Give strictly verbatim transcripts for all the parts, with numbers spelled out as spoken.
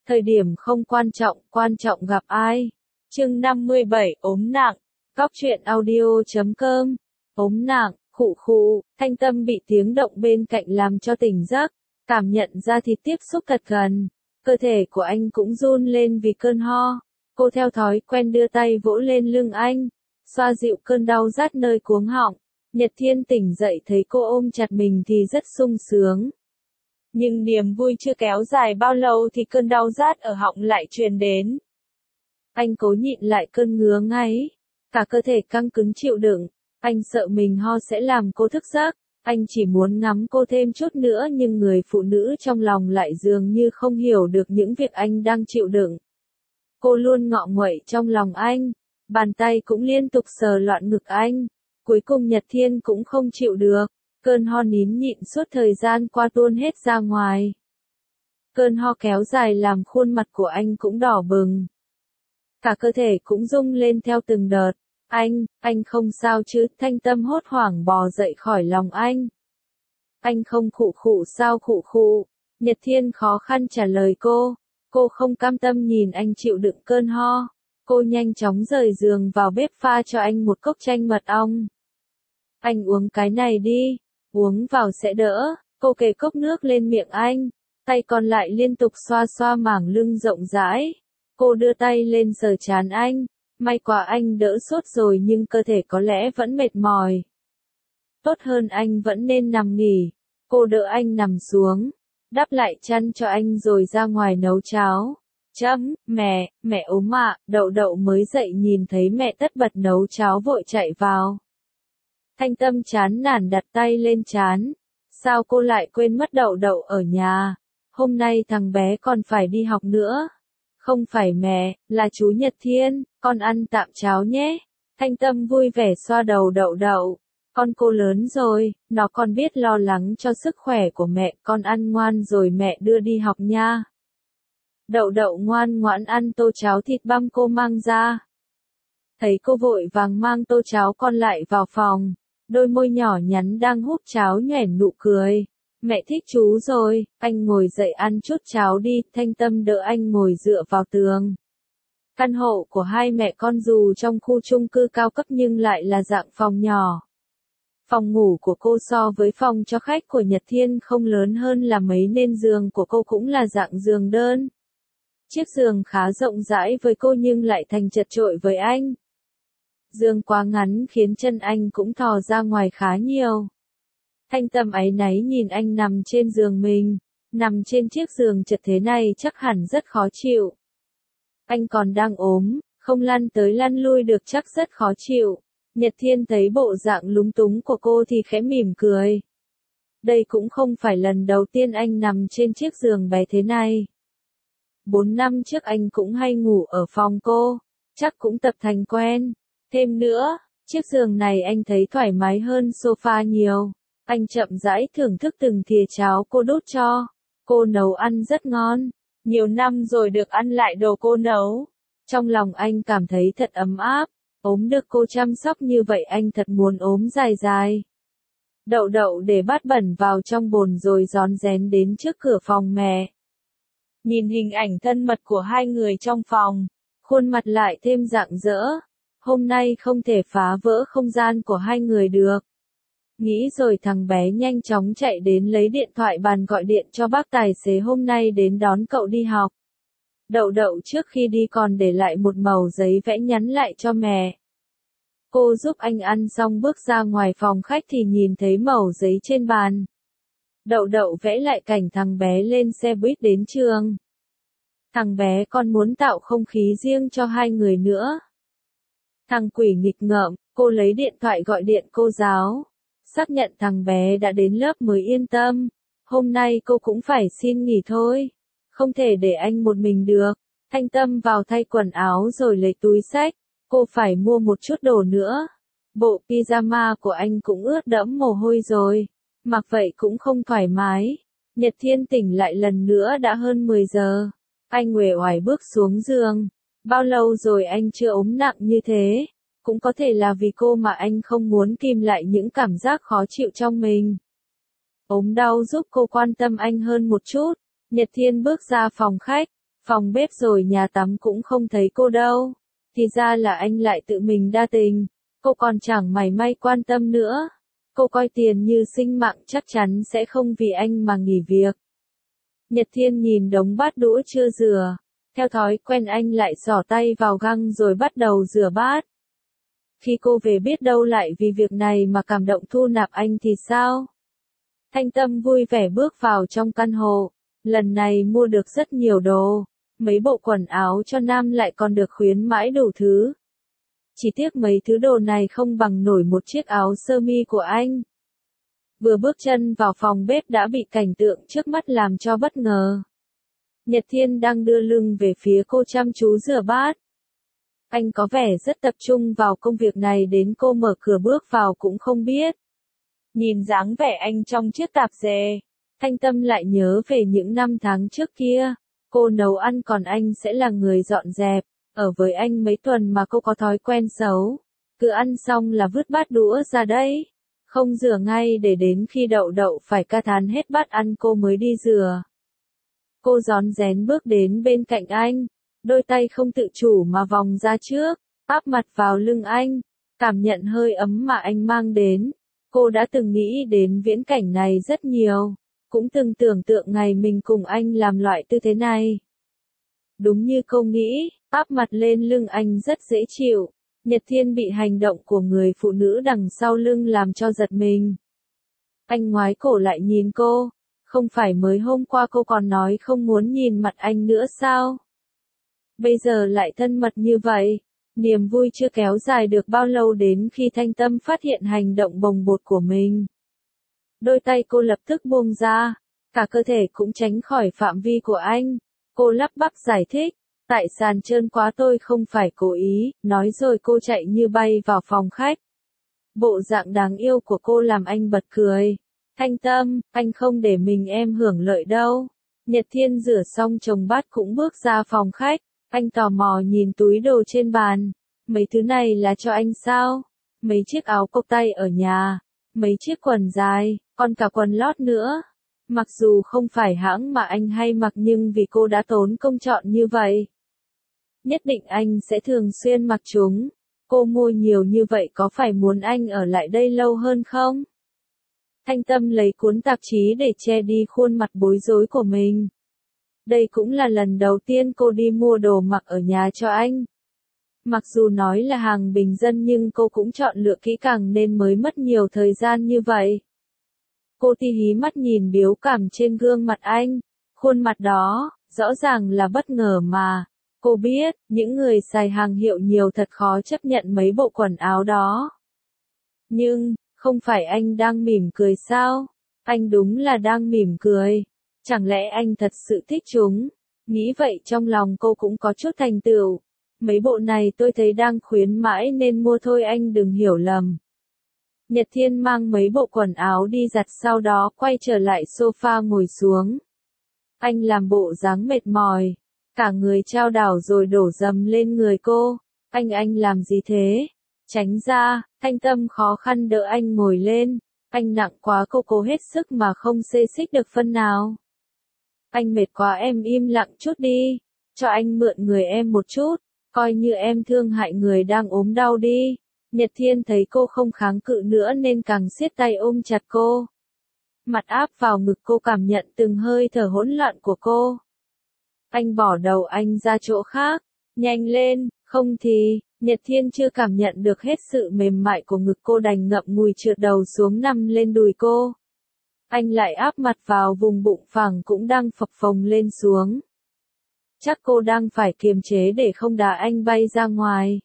Thời điểm không quan trọng, quan trọng gặp ai. Chương năm mươi bảy, ốm nặng. Góc truyện audio chấm com. Ốm nặng, khụ khụ, Thanh Tâm bị tiếng động bên cạnh làm cho tỉnh giấc, cảm nhận ra thịt tiếp xúc thật gần. Cơ thể của anh cũng run lên vì cơn ho. Cô theo thói quen đưa tay vỗ lên lưng anh, xoa dịu cơn đau rát nơi cuống họng. Nhật Thiên tỉnh dậy thấy cô ôm chặt mình thì rất sung sướng. Nhưng niềm vui chưa kéo dài bao lâu thì cơn đau rát ở họng lại truyền đến. Anh cố nhịn lại cơn ngứa ngáy, cả cơ thể căng cứng chịu đựng. Anh sợ mình ho sẽ làm cô thức giấc. Anh chỉ muốn ngắm cô thêm chút nữa nhưng người phụ nữ trong lòng lại dường như không hiểu được những việc anh đang chịu đựng. Cô luôn ngọ nguậy trong lòng anh, bàn tay cũng liên tục sờ loạn ngực anh. Cuối cùng Nhật Thiên cũng không chịu được, cơn ho nín nhịn suốt thời gian qua tuôn hết ra ngoài. Cơn ho kéo dài làm khuôn mặt của anh cũng đỏ bừng. Cả cơ thể cũng rung lên theo từng đợt. Anh, anh không sao chứ? Thanh Tâm hốt hoảng bò dậy khỏi lòng anh. Anh không khụ khụ sao khụ khụ? Nhật Thiên khó khăn trả lời cô. Cô không cam tâm nhìn anh chịu đựng cơn ho. Cô nhanh chóng rời giường vào bếp pha cho anh một cốc chanh mật ong. Anh uống cái này đi, uống vào sẽ đỡ. Cô kề cốc nước lên miệng anh, tay còn lại liên tục xoa xoa mảng lưng rộng rãi. Cô đưa tay lên sờ trán anh, may quá anh đỡ sốt rồi nhưng cơ thể có lẽ vẫn mệt mỏi. Tốt hơn anh vẫn nên nằm nghỉ. Cô đỡ anh nằm xuống, đắp lại chăn cho anh rồi ra ngoài nấu cháo. Chấm, mẹ, mẹ ốm ạ. Đậu Đậu mới dậy nhìn thấy mẹ tất bật nấu cháo vội chạy vào. Thanh Tâm chán nản đặt tay lên trán. Sao cô lại quên mất Đậu Đậu ở nhà? Hôm nay thằng bé còn phải đi học nữa. Không phải mẹ, là chú Nhật Thiên, con ăn tạm cháo nhé. Thanh Tâm vui vẻ xoa đầu Đậu Đậu. Con cô lớn rồi, nó còn biết lo lắng cho sức khỏe của mẹ, con ăn ngoan rồi mẹ đưa đi học nha. Đậu Đậu ngoan ngoãn ăn tô cháo thịt băm cô mang ra. Thấy cô vội vàng mang tô cháo con lại vào phòng, đôi môi nhỏ nhắn đang húp cháo nhoẻn nụ cười. Mẹ thích chú rồi, anh ngồi dậy ăn chút cháo đi. Thanh Tâm đỡ anh ngồi dựa vào tường. Căn hộ của hai mẹ con dù trong khu chung cư cao cấp nhưng lại là dạng phòng nhỏ. Phòng ngủ của cô so với phòng cho khách của Nhật Thiên không lớn hơn là mấy nên giường của cô cũng là dạng giường đơn. Chiếc giường khá rộng rãi với cô nhưng lại thành chật chội với anh. Giường quá ngắn khiến chân anh cũng thò ra ngoài khá nhiều. Thanh Tâm áy náy nhìn anh nằm trên giường mình, nằm trên chiếc giường chật thế này chắc hẳn rất khó chịu. Anh còn đang ốm, không lăn tới lăn lui được chắc rất khó chịu. Nhật Thiên thấy bộ dạng lúng túng của cô thì khẽ mỉm cười. Đây cũng không phải lần đầu tiên anh nằm trên chiếc giường bé thế này. Bốn năm trước anh cũng hay ngủ ở phòng cô, chắc cũng tập thành quen. Thêm nữa, chiếc giường này anh thấy thoải mái hơn sofa nhiều. Anh chậm rãi thưởng thức từng thìa cháo cô đút cho. Cô nấu ăn rất ngon. Nhiều năm rồi được ăn lại đồ cô nấu. Trong lòng anh cảm thấy thật ấm áp. Ốm được cô chăm sóc như vậy anh thật muốn ốm dài dài. Đậu Đậu để bát bẩn vào trong bồn rồi rón rén đến trước cửa phòng mẹ. Nhìn hình ảnh thân mật của hai người trong phòng, khuôn mặt lại thêm rạng rỡ. Hôm nay không thể phá vỡ không gian của hai người được. Nghĩ rồi thằng bé nhanh chóng chạy đến lấy điện thoại bàn gọi điện cho bác tài xế hôm nay đến đón cậu đi học. Đậu Đậu trước khi đi còn để lại một mẩu giấy vẽ nhắn lại cho mẹ. Cô giúp anh ăn xong bước ra ngoài phòng khách thì nhìn thấy mẩu giấy trên bàn. Đậu Đậu vẽ lại cảnh thằng bé lên xe buýt đến trường. Thằng bé còn muốn tạo không khí riêng cho hai người nữa. Thằng quỷ nghịch ngợm, cô lấy điện thoại gọi điện cô giáo. Xác nhận thằng bé đã đến lớp mới yên tâm. Hôm nay cô cũng phải xin nghỉ thôi. Không thể để anh một mình được. Thanh Tâm vào thay quần áo rồi lấy túi xách. Cô phải mua một chút đồ nữa. Bộ pyjama của anh cũng ướt đẫm mồ hôi rồi. Mặc vậy cũng không thoải mái. Nhật Thiên tỉnh lại lần nữa đã hơn mười giờ. Anh uể oải bước xuống giường. Bao lâu rồi anh chưa ốm nặng như thế? Cũng có thể là vì cô mà anh không muốn kìm lại những cảm giác khó chịu trong mình. Ốm đau giúp cô quan tâm anh hơn một chút. Nhật Thiên bước ra phòng khách. phòng bếp rồi nhà tắm cũng không thấy cô đâu. Thì ra là anh lại tự mình đa tình. Cô còn chẳng mảy may quan tâm nữa. Cô coi tiền như sinh mạng, chắc chắn sẽ không vì anh mà nghỉ việc. Nhật Thiên nhìn đống bát đũa chưa rửa. Theo thói quen anh lại xỏ tay vào găng rồi bắt đầu rửa bát. Khi cô về biết đâu lại vì việc này mà cảm động thu nạp anh thì sao? Thanh Tâm vui vẻ bước vào trong căn hộ. Lần này mua được rất nhiều đồ. Mấy bộ quần áo cho nam lại còn được khuyến mãi đủ thứ. Chỉ tiếc mấy thứ đồ này không bằng nổi một chiếc áo sơ mi của anh. Vừa bước chân vào phòng bếp đã bị cảnh tượng trước mắt làm cho bất ngờ. Nhật Thiên đang đưa lưng về phía cô chăm chú rửa bát. Anh có vẻ rất tập trung vào công việc này đến cô mở cửa bước vào cũng không biết. Nhìn dáng vẻ anh trong chiếc tạp dề, Thanh Tâm lại nhớ về những năm tháng trước kia. Cô nấu ăn còn anh sẽ là người dọn dẹp. Ở với anh mấy tuần mà cô có thói quen xấu. Cứ ăn xong là vứt bát đũa ra đấy. Không rửa ngay để đến khi đậu đậu phải ca thán hết bát ăn cô mới đi rửa. Cô rón rén bước đến bên cạnh anh. Đôi tay không tự chủ mà vòng ra trước, áp mặt vào lưng anh. Cảm nhận hơi ấm mà anh mang đến. Cô đã từng nghĩ đến viễn cảnh này rất nhiều. Cũng từng tưởng tượng ngày mình cùng anh làm loại tư thế này. Đúng như cô nghĩ, áp mặt lên lưng anh rất dễ chịu. Nhật Thiên bị hành động của người phụ nữ đằng sau lưng làm cho giật mình. Anh ngoái cổ lại nhìn cô. Không phải mới hôm qua cô còn nói không muốn nhìn mặt anh nữa sao? Bây giờ lại thân mật như vậy. Niềm vui chưa kéo dài được bao lâu đến khi Thanh Tâm phát hiện hành động bồng bột của mình. Đôi tay cô lập tức buông ra. Cả cơ thể cũng tránh khỏi phạm vi của anh. Cô lắp bắp giải thích. Tại sàn trơn quá tôi không phải cố ý, nói rồi cô chạy như bay vào phòng khách. Bộ dạng đáng yêu của cô làm anh bật cười. Thanh Tâm, anh không để mình em hưởng lợi đâu. Nhật Thiên rửa xong chồng bát cũng bước ra phòng khách. Anh tò mò nhìn túi đồ trên bàn. Mấy thứ này là cho anh sao? Mấy chiếc áo cộc tay ở nhà. Mấy chiếc quần dài, còn cả quần lót nữa. Mặc dù không phải hãng mà anh hay mặc nhưng vì cô đã tốn công chọn như vậy. Nhất định anh sẽ thường xuyên mặc chúng. Cô mua nhiều như vậy có phải muốn anh ở lại đây lâu hơn không? Thanh Tâm lấy cuốn tạp chí để che đi khuôn mặt bối rối của mình. Đây cũng là lần đầu tiên cô đi mua đồ mặc ở nhà cho anh. Mặc dù nói là hàng bình dân nhưng cô cũng chọn lựa kỹ càng nên mới mất nhiều thời gian như vậy. Cô ti hí mắt nhìn biểu cảm trên gương mặt anh. Khuôn mặt đó, rõ ràng là bất ngờ mà. Cô biết, những người xài hàng hiệu nhiều thật khó chấp nhận mấy bộ quần áo đó. Nhưng, không phải anh đang mỉm cười sao? Anh đúng là đang mỉm cười. Chẳng lẽ anh thật sự thích chúng? Nghĩ vậy trong lòng cô cũng có chút thành tựu. Mấy bộ này tôi thấy đang khuyến mãi nên mua thôi anh đừng hiểu lầm. Nhật Thiên mang mấy bộ quần áo đi giặt sau đó quay trở lại sofa ngồi xuống. Anh làm bộ dáng mệt mỏi. Cả người trao đảo rồi đổ dầm lên người cô. Anh anh làm gì thế? Tránh ra, Thanh Tâm khó khăn đỡ anh ngồi lên. Anh nặng quá cô cố hết sức mà không xê xích được phân nào. Anh mệt quá em im lặng chút đi. Cho anh mượn người em một chút. Coi như em thương hại người đang ốm đau đi. Nhật Thiên thấy cô không kháng cự nữa nên càng siết tay ôm chặt cô. Mặt áp vào ngực cô cảm nhận từng hơi thở hỗn loạn của cô. Anh bỏ đầu anh ra chỗ khác. Nhanh lên, không thì, Nhật Thiên chưa cảm nhận được hết sự mềm mại của ngực cô đành ngậm ngùi trượt đầu xuống nằm lên đùi cô. Anh lại áp mặt vào vùng bụng phẳng cũng đang phập phồng lên xuống. Chắc cô đang phải kiềm chế để không đá anh bay ra ngoài.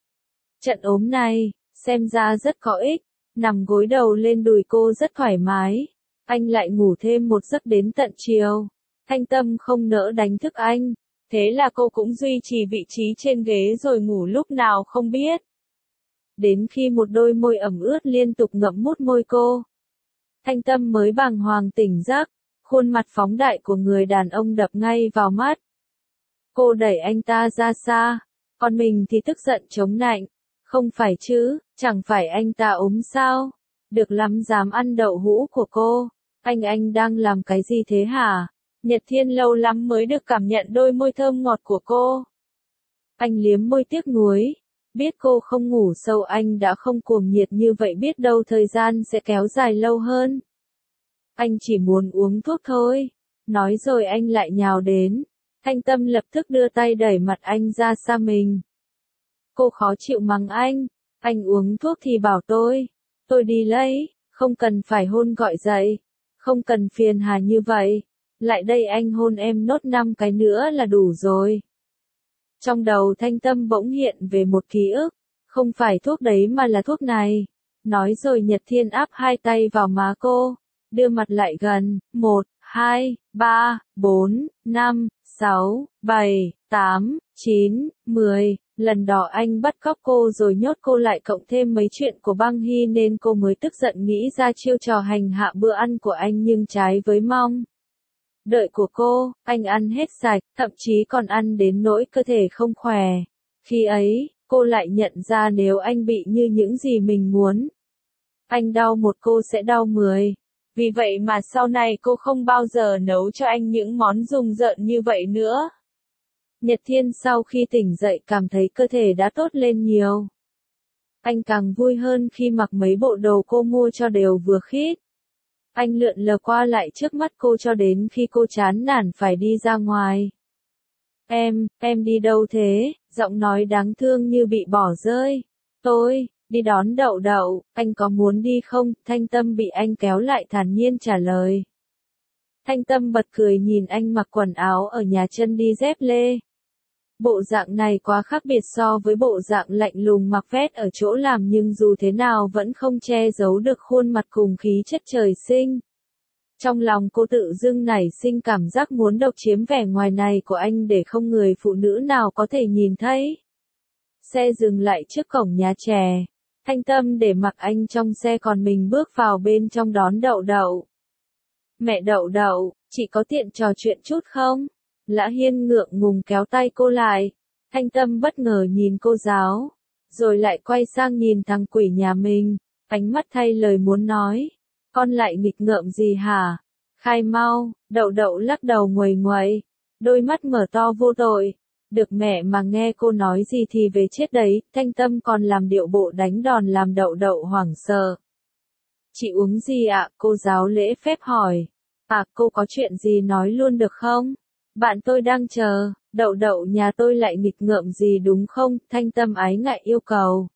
Trận ốm này, xem ra rất có ích, nằm gối đầu lên đùi cô rất thoải mái. Anh lại ngủ thêm một giấc đến tận chiều. Thanh Tâm không nỡ đánh thức anh. Thế là cô cũng duy trì vị trí trên ghế rồi ngủ lúc nào không biết. Đến khi một đôi môi ẩm ướt liên tục ngậm mút môi cô. Thanh Tâm mới bàng hoàng tỉnh giấc, khuôn mặt phóng đại của người đàn ông đập ngay vào mắt. Cô đẩy anh ta ra xa, còn mình thì tức giận chống nạnh. Không phải chứ, chẳng phải anh ta ốm sao? Được lắm dám ăn đậu hũ của cô. Anh anh đang làm cái gì thế hả? Nhật Thiên lâu lắm mới được cảm nhận đôi môi thơm ngọt của cô. Anh liếm môi tiếc nuối. Biết cô không ngủ sâu anh đã không cuồng nhiệt như vậy, biết đâu thời gian sẽ kéo dài lâu hơn. Anh chỉ muốn uống thuốc thôi. Nói rồi anh lại nhào đến. Thanh Tâm lập tức đưa tay đẩy mặt anh ra xa mình. Cô khó chịu mắng anh. Anh uống thuốc thì bảo tôi. Tôi đi lấy, không cần phải hôn gọi dậy. Không cần phiền hà như vậy. Lại đây anh hôn em nốt năm cái nữa là đủ rồi. Trong đầu Thanh Tâm bỗng hiện về một ký ức. Không phải thuốc đấy mà là thuốc này. Nói rồi Nhật Thiên áp hai tay vào má cô. Đưa mặt lại gần. Một, hai, ba, bốn, năm, sáu, bảy, tám, chín, mười. Lần đó anh bắt cóc cô rồi nhốt cô lại, cộng thêm mấy chuyện của Băng Hy nên cô mới tức giận nghĩ ra chiêu trò hành hạ bữa ăn của anh, nhưng trái với mong đợi của cô, anh ăn hết sạch, thậm chí còn ăn đến nỗi cơ thể không khỏe. Khi ấy, cô lại nhận ra nếu anh bị như những gì mình muốn, anh đau một cô sẽ đau mười. Vì vậy mà sau này cô không bao giờ nấu cho anh những món rùng rợn như vậy nữa. Nhật Thiên sau khi tỉnh dậy cảm thấy cơ thể đã tốt lên nhiều. Anh càng vui hơn khi mặc mấy bộ đồ cô mua cho đều vừa khít. Anh lượn lờ qua lại trước mắt cô cho đến khi cô chán nản phải đi ra ngoài. Em, em đi đâu thế? Giọng nói đáng thương như bị bỏ rơi. Tôi, đi đón Đậu Đậu, anh có muốn đi không? Thanh Tâm bị anh kéo lại thản nhiên trả lời. Thanh Tâm bật cười nhìn anh mặc quần áo ở nhà, chân đi dép lê. Bộ dạng này quá khác biệt so với bộ dạng lạnh lùng mặc vest ở chỗ làm, nhưng dù thế nào vẫn không che giấu được khuôn mặt cùng khí chất trời sinh. Trong lòng cô tự dưng nảy sinh cảm giác muốn độc chiếm vẻ ngoài này của anh để không người phụ nữ nào có thể nhìn thấy. Xe dừng lại trước cổng nhà trẻ. Thanh Tâm để mặc anh trong xe còn mình bước vào bên trong đón Đậu Đậu. Mẹ Đậu Đậu, chị có tiện trò chuyện chút không? Lã Hiên ngượng ngùng kéo tay cô lại. Thanh Tâm bất ngờ nhìn cô giáo, rồi lại quay sang nhìn thằng quỷ nhà mình, ánh mắt thay lời muốn nói. Con lại nghịch ngợm gì hả? Khai mau. Đậu Đậu lắc đầu nguầy nguậy, đôi mắt mở to vô tội. Được mẹ mà nghe cô nói gì thì về chết đấy. Thanh Tâm còn làm điệu bộ đánh đòn làm Đậu Đậu hoảng sợ. Chị uống gì ạ? Cô giáo lễ phép hỏi. À, cô có chuyện gì nói luôn được không? Bạn tôi đang chờ. Đậu Đậu nhà tôi lại nghịch ngợm gì đúng không? Thanh Tâm ái ngại yêu cầu.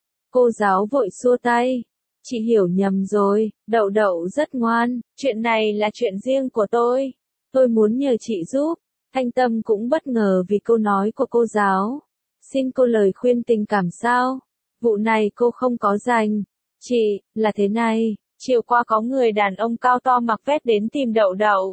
Cô giáo vội xua tay. Chị hiểu nhầm rồi, Đậu Đậu rất ngoan, chuyện này là chuyện riêng của tôi. Tôi muốn nhờ chị giúp. Thanh Tâm cũng bất ngờ vì câu nói của cô giáo. Xin cô lời khuyên tình cảm sao? Vụ này cô không có dành. Chị, là thế này, chiều qua có người đàn ông cao to mặc vest đến tìm Đậu Đậu.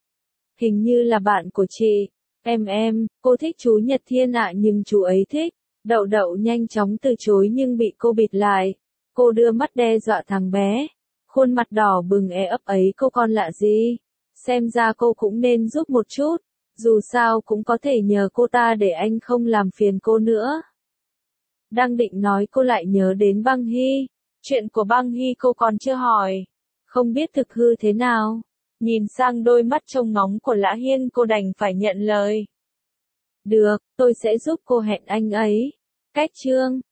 Hình như là bạn của chị. Em em, cô thích chú Nhật Thiên ạ, nhưng chú ấy thích. Đậu Đậu nhanh chóng từ chối nhưng bị cô bịt lại. Cô đưa mắt đe dọa thằng bé. Khuôn mặt đỏ bừng e ấp ấy, cô con lạ gì? Xem ra cô cũng nên giúp một chút. Dù sao cũng có thể nhờ cô ta để anh không làm phiền cô nữa. Đang định nói cô lại nhớ đến Băng Hy. Chuyện của Băng Hy cô còn chưa hỏi. Không biết thực hư thế nào. Nhìn sang đôi mắt trông ngóng của Lã Hiên, cô đành phải nhận lời. Được, tôi sẽ giúp cô hẹn anh ấy. Cách chương